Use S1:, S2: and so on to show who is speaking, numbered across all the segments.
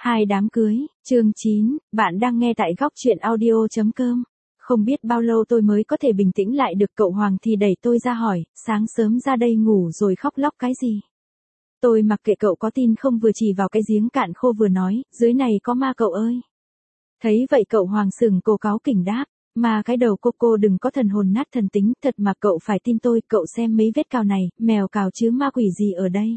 S1: Hai đám cưới, chương 9, bạn đang nghe tại góc truyện audio.com. Không biết bao lâu tôi mới có thể bình tĩnh lại được, cậu Hoàng thì đẩy tôi ra hỏi, sáng sớm ra đây ngủ rồi khóc lóc cái gì? Tôi mặc kệ cậu có tin không, vừa chỉ vào cái giếng cạn khô vừa nói, dưới này có ma cậu ơi. Thấy vậy cậu Hoàng sừng cổ cáu kỉnh đáp, mà cái đầu cô đừng có thần hồn nát thần tính, thật mà cậu phải tin tôi, cậu xem mấy vết cào này, mèo cào chứ ma quỷ gì ở đây.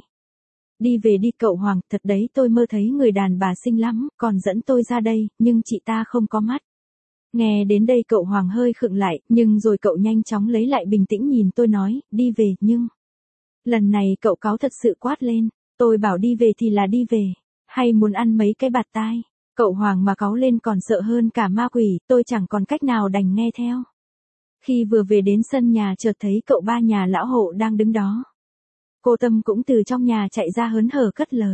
S1: Đi về đi cậu Hoàng, thật đấy tôi mơ thấy người đàn bà xinh lắm, còn dẫn tôi ra đây, nhưng chị ta không có mắt. Nghe đến đây cậu Hoàng hơi khựng lại, nhưng rồi cậu nhanh chóng lấy lại bình tĩnh nhìn tôi nói, đi về, nhưng... Lần này cậu cáu thật sự quát lên, tôi bảo đi về thì là đi về, hay muốn ăn mấy cái bạt tai. Cậu Hoàng mà cáu lên còn sợ hơn cả ma quỷ, tôi chẳng còn cách nào đành nghe theo. Khi vừa về đến sân nhà chợt thấy cậu ba nhà lão hộ đang đứng đó. Cô Tâm cũng từ trong nhà chạy ra hớn hở cất lời.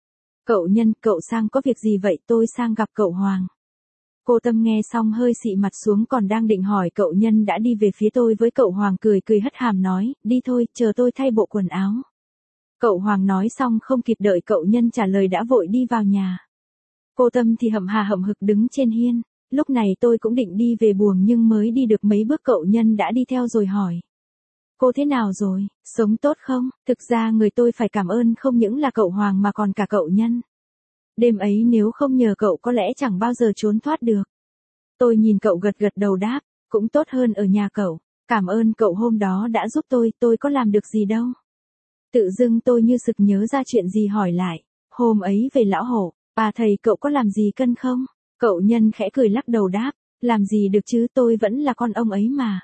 S1: Cậu Nhân, cậu sang có việc gì vậy, tôi sang gặp cậu Hoàng. Cô Tâm nghe xong hơi xị mặt xuống, còn đang định hỏi cậu Nhân đã đi về phía tôi với cậu Hoàng cười hất hàm nói, đi thôi, chờ tôi thay bộ quần áo. Cậu Hoàng nói xong không kịp đợi cậu Nhân trả lời đã vội đi vào nhà. Cô Tâm thì hậm hực đứng trên hiên, lúc này tôi cũng định đi về buồng nhưng mới đi được mấy bước cậu Nhân đã đi theo rồi hỏi. Cô thế nào rồi, sống tốt không? Thực ra người tôi phải cảm ơn không những là cậu Hoàng mà còn cả cậu Nhân. Đêm ấy nếu không nhờ cậu có lẽ chẳng bao giờ trốn thoát được. Tôi nhìn cậu gật đầu đáp, cũng tốt hơn ở nhà cậu. Cảm ơn cậu hôm đó đã giúp tôi có làm được gì đâu. Tự dưng tôi như sực nhớ ra chuyện gì hỏi lại. Hôm ấy về lão hổ, thầy cậu có làm gì cân không? Cậu Nhân khẽ cười lắc đầu đáp, làm gì được chứ, tôi vẫn là con ông ấy mà.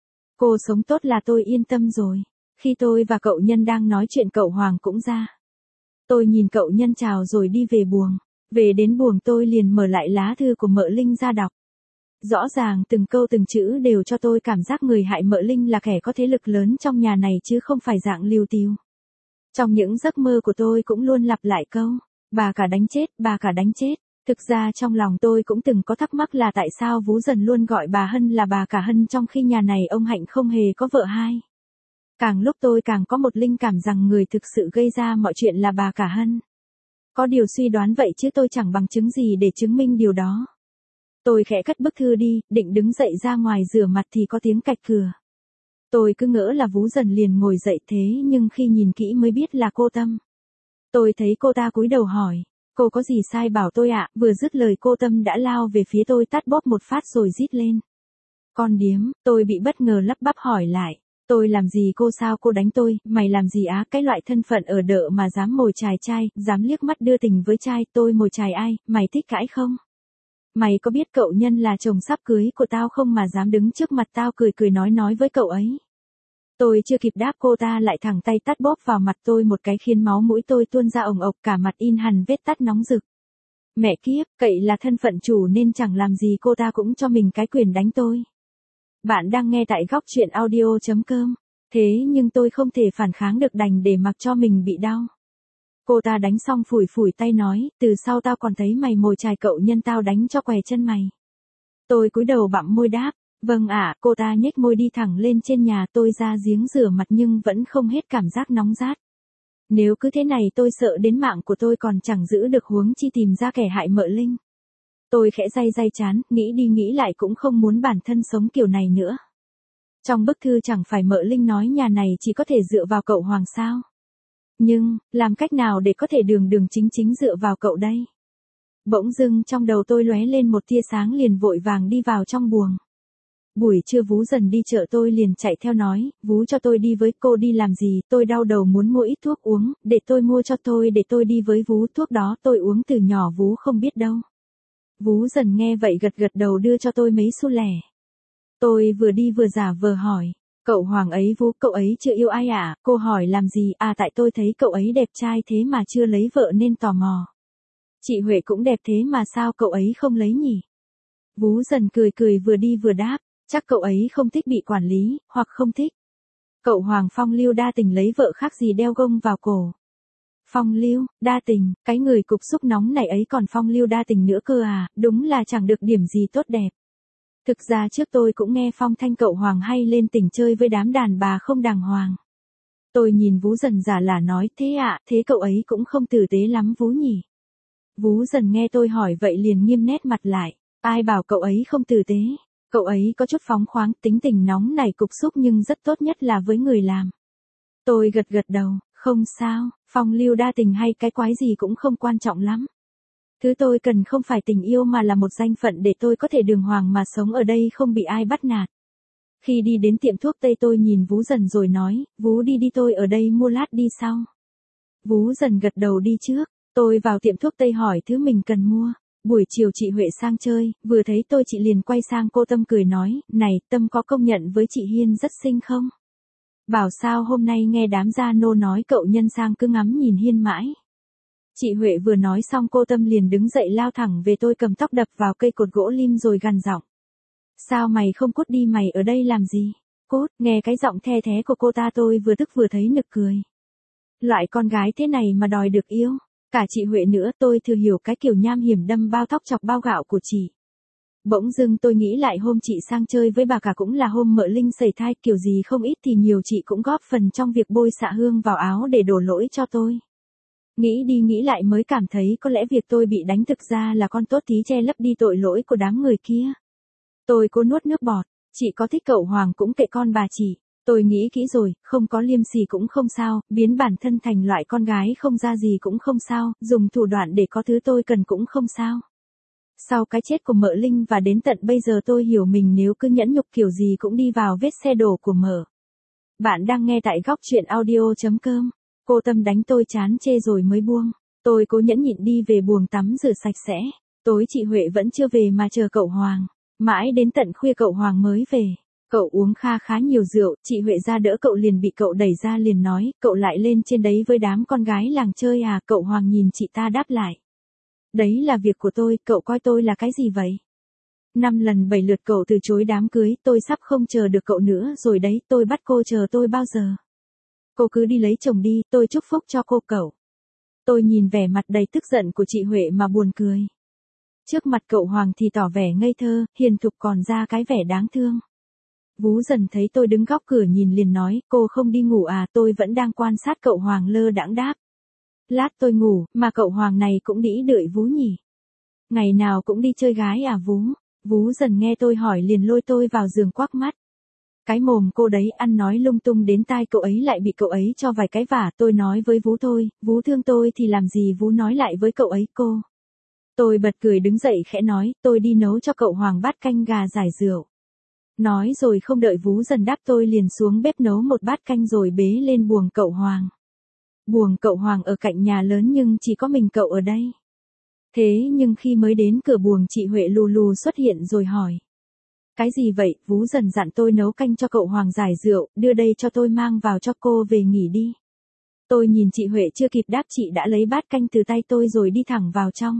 S1: Cô sống tốt là tôi yên tâm rồi. Khi tôi và cậu Nhân đang nói chuyện cậu Hoàng cũng ra. Tôi nhìn cậu Nhân chào rồi đi về buồng. Về đến buồng tôi liền mở lại lá thư của Mợ Linh ra đọc. Rõ ràng từng câu từng chữ đều cho tôi cảm giác người hại Mợ Linh là kẻ có thế lực lớn trong nhà này chứ không phải dạng liều tiếu. Trong những giấc mơ của tôi cũng luôn lặp lại câu, bà cả đánh chết, bà cả đánh chết. Thực ra trong lòng tôi cũng từng có thắc mắc là tại sao Vú Dần luôn gọi bà Hân là bà cả Hân trong khi nhà này ông Hạnh không hề có vợ hai. Càng lúc tôi càng có một linh cảm rằng người thực sự gây ra mọi chuyện là bà cả Hân. Có điều suy đoán vậy chứ tôi chẳng bằng chứng gì để chứng minh điều đó. Tôi khẽ cất bức thư đi, định đứng dậy ra ngoài rửa mặt thì có tiếng cạch cửa. Tôi cứ ngỡ là Vú Dần liền ngồi dậy thế nhưng khi nhìn kỹ mới biết là cô Tâm. Tôi thấy cô ta cúi đầu hỏi, cô có gì sai bảo tôi ạ, vừa dứt lời cô Tâm đã lao về phía tôi tát bóp một phát rồi rít lên. Con điếm, tôi bị bất ngờ lắp bắp hỏi lại, tôi làm gì cô, sao cô đánh tôi, mày làm gì á, cái loại thân phận ở đợ mà dám mồi chài trai, dám liếc mắt đưa tình với trai, tôi mồi chài ai, mày thích cãi không? Mày có biết cậu Nhân là chồng sắp cưới của tao không mà dám đứng trước mặt tao cười nói với cậu ấy. Tôi chưa kịp đáp cô ta lại thẳng tay tát bóp vào mặt tôi một cái khiến máu mũi tôi tuôn ra ồng ộc, cả mặt in hằn vết tát nóng rực. Mẹ kiếp, cậy là thân phận chủ nên chẳng làm gì cô ta cũng cho mình cái quyền đánh tôi. Bạn đang nghe tại góc truyện audio.com. Thế nhưng tôi không thể phản kháng được, đành để mặc cho mình bị đau. Cô ta đánh xong phủi tay nói, từ sau tao còn thấy mày mồi chài cậu Nhân tao đánh cho què chân mày. Tôi cúi đầu bặm môi đáp, vâng ạ, cô ta nhếch môi đi thẳng lên trên nhà. Tôi ra giếng rửa mặt nhưng vẫn không hết cảm giác nóng rát. Nếu cứ thế này tôi sợ đến mạng của tôi còn chẳng giữ được, huống chi tìm ra kẻ hại Mợ Linh. Tôi khẽ day chán, nghĩ đi nghĩ lại cũng không muốn bản thân sống kiểu này nữa. Trong bức thư chẳng phải Mợ Linh nói nhà này chỉ có thể dựa vào cậu Hoàng sao? Nhưng, làm cách nào để có thể đường chính dựa vào cậu đây? Bỗng dưng trong đầu tôi lóe lên một tia sáng, liền vội vàng đi vào trong buồng. Buổi trưa Vú Dần đi chợ tôi liền chạy theo nói, Vú cho tôi đi với, cô đi làm gì, tôi đau đầu muốn mua ít thuốc uống, để tôi mua cho tôi, để tôi đi với Vú, thuốc đó tôi uống từ nhỏ Vú không biết đâu. Vú Dần nghe vậy gật đầu đưa cho tôi mấy xu lẻ. Tôi vừa đi vừa giả vờ hỏi, cậu Hoàng ấy Vú, cậu ấy chưa yêu ai à? Cô hỏi làm gì? Tại tôi thấy cậu ấy đẹp trai thế mà chưa lấy vợ nên tò mò. Chị Huệ cũng đẹp thế mà sao cậu ấy không lấy nhỉ? Vú Dần cười vừa đi vừa đáp, chắc cậu ấy không thích bị quản lý, hoặc không thích. Cậu Hoàng phong lưu đa tình lấy vợ khác gì đeo gông vào cổ. Phong lưu, đa tình, cái người cục xúc nóng này ấy còn phong lưu đa tình nữa cơ à, đúng là chẳng được điểm gì tốt đẹp. Thực ra trước tôi cũng nghe phong thanh cậu Hoàng hay lên tỉnh chơi với đám đàn bà không đàng hoàng. Tôi nhìn Vú Dần giả là nói, thế ạ, thế cậu ấy cũng không tử tế lắm Vú nhỉ. Vú Dần nghe tôi hỏi vậy liền nghiêm nét mặt lại. Ai bảo cậu ấy không tử tế. Cậu ấy có chút phóng khoáng, tính tình nóng nảy cục xúc nhưng rất tốt nhất là với người làm. Tôi gật gật đầu, không sao, phong lưu đa tình hay cái quái gì cũng không quan trọng lắm. Thứ tôi cần không phải tình yêu mà là một danh phận để tôi có thể đường hoàng mà sống ở đây không bị ai bắt nạt. Khi đi đến tiệm thuốc tây tôi nhìn Vú Dần rồi nói, Vú đi đi tôi ở đây mua lát đi sau. Vú Dần gật đầu đi trước, tôi vào tiệm thuốc tây hỏi thứ mình cần mua. Buổi chiều chị Huệ sang chơi, vừa thấy tôi chị liền quay sang cô Tâm cười nói, này Tâm có công nhận với chị Hiên rất xinh không? Bảo sao hôm nay nghe đám gia nô nói cậu nhân sang cứ ngắm nhìn Hiên mãi. Chị Huệ vừa nói xong cô Tâm liền đứng dậy lao thẳng về tôi cầm tóc đập vào cây cột gỗ lim rồi gằn giọng. Sao mày không cút đi mày ở đây làm gì? Cút, nghe cái giọng the thé của cô ta tôi vừa tức vừa thấy nực cười. Loại con gái thế này mà đòi được yêu. Cả chị Huệ nữa tôi thừa hiểu cái kiểu nham hiểm đâm bao thóc chọc bao gạo của chị. Bỗng dưng tôi nghĩ lại hôm chị sang chơi với bà cả cũng là hôm Mợ Linh sẩy thai kiểu gì không ít thì nhiều chị cũng góp phần trong việc bôi xạ hương vào áo để đổ lỗi cho tôi. Nghĩ đi nghĩ lại mới cảm thấy có lẽ việc tôi bị đánh thực ra là con tốt tí che lấp đi tội lỗi của đám người kia. Tôi cố nuốt nước bọt, chị có thích cậu Hoàng cũng kệ con bà chị. Tôi nghĩ kỹ rồi, không có liêm sỉ cũng không sao, biến bản thân thành loại con gái không ra gì cũng không sao, dùng thủ đoạn để có thứ tôi cần cũng không sao. Sau cái chết của Mợ Linh và đến tận bây giờ tôi hiểu mình nếu cứ nhẫn nhục kiểu gì cũng đi vào vết xe đổ của Mợ. Bạn đang nghe tại góc truyện audio.com. Cô Tâm đánh tôi chán chê rồi mới buông. Tôi cố nhẫn nhịn đi về buồng tắm rửa sạch sẽ. Tối chị Huệ vẫn chưa về mà chờ cậu Hoàng. Mãi đến tận khuya cậu Hoàng mới về. Cậu uống khá nhiều rượu, chị Huệ ra đỡ cậu liền bị cậu đẩy ra liền nói, cậu lại lên trên đấy với đám con gái làng chơi à, cậu Hoàng nhìn chị ta đáp lại. Đấy là việc của tôi, cậu coi tôi là cái gì vậy? 5 lần 7 lượt cậu từ chối đám cưới, tôi sắp không chờ được cậu nữa rồi đấy, tôi bắt cô chờ tôi bao giờ? Cô cứ đi lấy chồng đi, tôi chúc phúc cho cô cậu. Tôi nhìn vẻ mặt đầy tức giận của chị Huệ mà buồn cười. Trước mặt cậu Hoàng thì tỏ vẻ ngây thơ, hiền thục còn ra cái vẻ đáng thương. Vú Dần thấy tôi đứng góc cửa nhìn liền nói, cô không đi ngủ à, tôi vẫn đang quan sát cậu Hoàng lơ đãng đáp. Lát tôi ngủ, mà cậu Hoàng này cũng đĩ đợi Vú nhỉ. Ngày nào cũng đi chơi gái à Vú? Vú Dần nghe tôi hỏi liền lôi tôi vào giường quắc mắt. Cái mồm cô đấy ăn nói lung tung đến tai cậu ấy lại bị cậu ấy cho vài cái vả, tôi nói với Vú thôi, Vú thương tôi thì làm gì Vú nói lại với cậu ấy cô. Tôi bật cười đứng dậy khẽ nói, tôi đi nấu cho cậu Hoàng bát canh gà giải rượu. Nói rồi không đợi Vú Dần đáp tôi liền xuống bếp nấu một bát canh rồi bế lên buồng cậu Hoàng. Buồng cậu Hoàng ở cạnh nhà lớn nhưng chỉ có mình cậu ở đây. Thế nhưng khi mới đến cửa buồng chị Huệ lù lù xuất hiện rồi hỏi. Cái gì vậy? Vú Dần dặn tôi nấu canh cho cậu Hoàng giải rượu, đưa đây cho tôi mang vào cho cô về nghỉ đi. Tôi nhìn chị Huệ chưa kịp đáp chị đã lấy bát canh từ tay tôi rồi đi thẳng vào trong.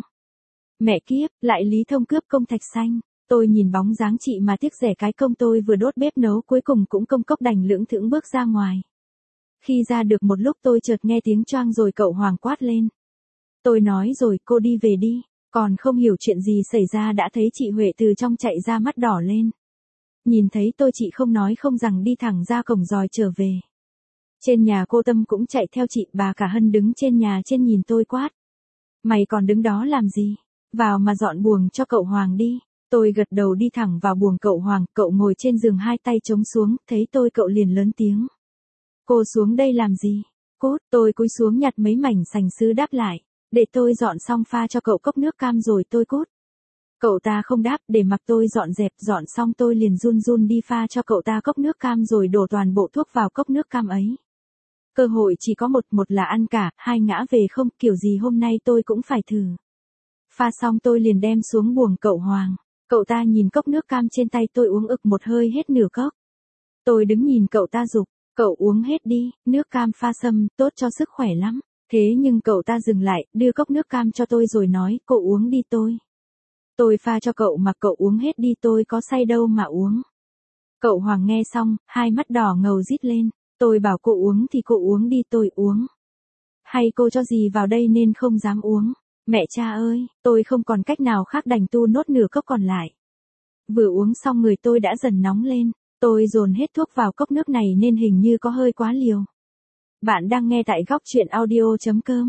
S1: Mẹ kiếp, lại Lý Thông cướp công thạch xanh. Tôi nhìn bóng dáng chị mà tiếc rẻ cái công tôi vừa đốt bếp nấu cuối cùng cũng công cốc đành lưỡng thững bước ra ngoài. Khi ra được một lúc tôi chợt nghe tiếng choang rồi cậu Hoàng quát lên. Tôi nói rồi cô đi về đi, còn không hiểu chuyện gì xảy ra đã thấy chị Huệ từ trong chạy ra mắt đỏ lên. Nhìn thấy tôi chị không nói không rằng đi thẳng ra cổng dòi trở về. Trên nhà cô Tâm cũng chạy theo chị, bà cả Hân đứng trên nhà trên nhìn tôi quát. Mày còn đứng đó làm gì? Vào mà dọn buồng cho cậu Hoàng đi. Tôi gật đầu đi thẳng vào buồng cậu Hoàng, cậu ngồi trên giường hai tay chống xuống, thấy tôi cậu liền lớn tiếng. Cô xuống đây làm gì? Cốt, tôi cúi xuống nhặt mấy mảnh sành sứ đáp lại. Để tôi dọn xong pha cho cậu cốc nước cam rồi tôi cút. Cậu ta không đáp, để mặc tôi dọn xong tôi liền run run đi pha cho cậu ta cốc nước cam rồi đổ toàn bộ thuốc vào cốc nước cam ấy. Cơ hội chỉ có một là ăn cả, hai ngã về không, kiểu gì hôm nay tôi cũng phải thử. Pha xong tôi liền đem xuống buồng cậu Hoàng. Cậu ta nhìn cốc nước cam trên tay tôi uống ực một hơi hết nửa cốc. Tôi đứng nhìn cậu ta giục, cậu uống hết đi, nước cam pha sâm, tốt cho sức khỏe lắm. Thế nhưng cậu ta dừng lại, đưa cốc nước cam cho tôi rồi nói, cậu uống đi tôi. Tôi pha cho cậu mà cậu uống hết đi tôi có say đâu mà uống. Cậu Hoàng nghe xong, hai mắt đỏ ngầu rít lên, tôi bảo cô uống thì cô uống đi tôi uống. Hay cô cho gì vào đây nên không dám uống. Mẹ cha ơi, tôi không còn cách nào khác đành tu nốt nửa cốc còn lại. Vừa uống xong người tôi đã dần nóng lên, tôi dồn hết thuốc vào cốc nước này nên hình như có hơi quá liều. Bạn đang nghe tại góc truyện audio.com.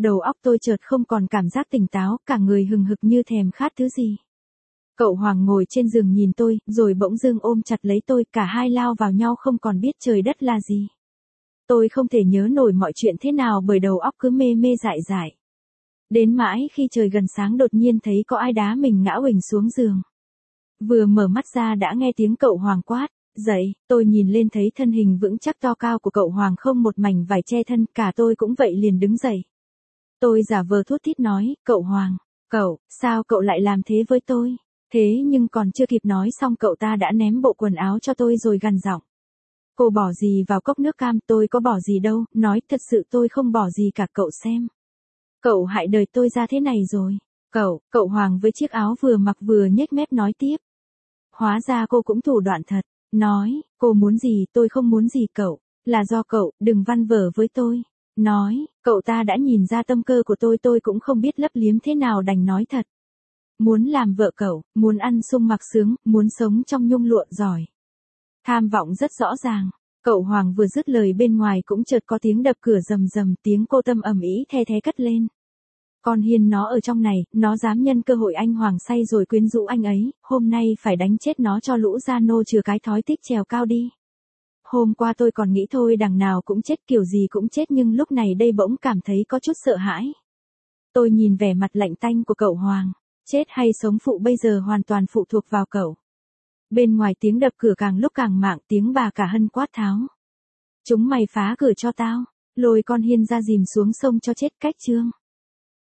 S1: đầu óc tôi chợt không còn cảm giác tỉnh táo, cả người hừng hực như thèm khát thứ gì. Cậu Hoàng ngồi trên giường nhìn tôi, rồi bỗng dưng ôm chặt lấy tôi, cả hai lao vào nhau không còn biết trời đất là gì. Tôi không thể nhớ nổi mọi chuyện thế nào bởi đầu óc cứ mê mê dại dại. Đến mãi khi trời gần sáng đột nhiên thấy có ai đá mình ngã uỳnh xuống giường. Vừa mở mắt ra đã nghe tiếng cậu Hoàng quát, dậy, tôi nhìn lên thấy thân hình vững chắc to cao của cậu Hoàng không một mảnh vải che thân, cả tôi cũng vậy liền đứng dậy. Tôi giả vờ thút thít nói, cậu Hoàng, sao cậu lại làm thế với tôi? Thế nhưng còn chưa kịp nói xong cậu ta đã ném bộ quần áo cho tôi rồi gằn giọng. Cô bỏ gì vào cốc nước cam, tôi có bỏ gì đâu, nói thật sự tôi không bỏ gì cả, cậu xem. Cậu hại đời tôi ra thế này rồi. Cậu Hoàng với chiếc áo vừa mặc vừa nhếch mép nói tiếp. Hóa ra cô cũng thủ đoạn thật. Nói, cô muốn gì tôi không muốn gì cậu. Là do cậu, đừng văn vở với tôi. Nói, cậu ta đã nhìn ra tâm cơ của tôi cũng không biết lấp liếm thế nào đành nói thật. Muốn làm vợ cậu, muốn ăn sung mặc sướng, muốn sống trong nhung lụa giỏi. Tham vọng rất rõ ràng. Cậu Hoàng vừa dứt lời bên ngoài cũng chợt có tiếng đập cửa rầm rầm, tiếng cô Tâm ầm ĩ the thé cất lên. Con Hiên nó ở trong này, nó dám nhân cơ hội anh Hoàng say rồi quyến rũ anh ấy, hôm nay phải đánh chết nó cho lũ gia nô chừa cái thói tích trèo cao đi. Hôm qua tôi còn nghĩ thôi đằng nào cũng chết kiểu gì cũng chết, nhưng lúc này đây bỗng cảm thấy có chút sợ hãi. Tôi nhìn vẻ mặt lạnh tanh của cậu Hoàng, chết hay sống phụ bây giờ hoàn toàn phụ thuộc vào cậu. Bên ngoài tiếng đập cửa càng lúc càng mạng, tiếng bà cả Hân quát tháo. Chúng mày phá cửa cho tao, lôi con Hiên ra dìm xuống sông cho chết cách chương.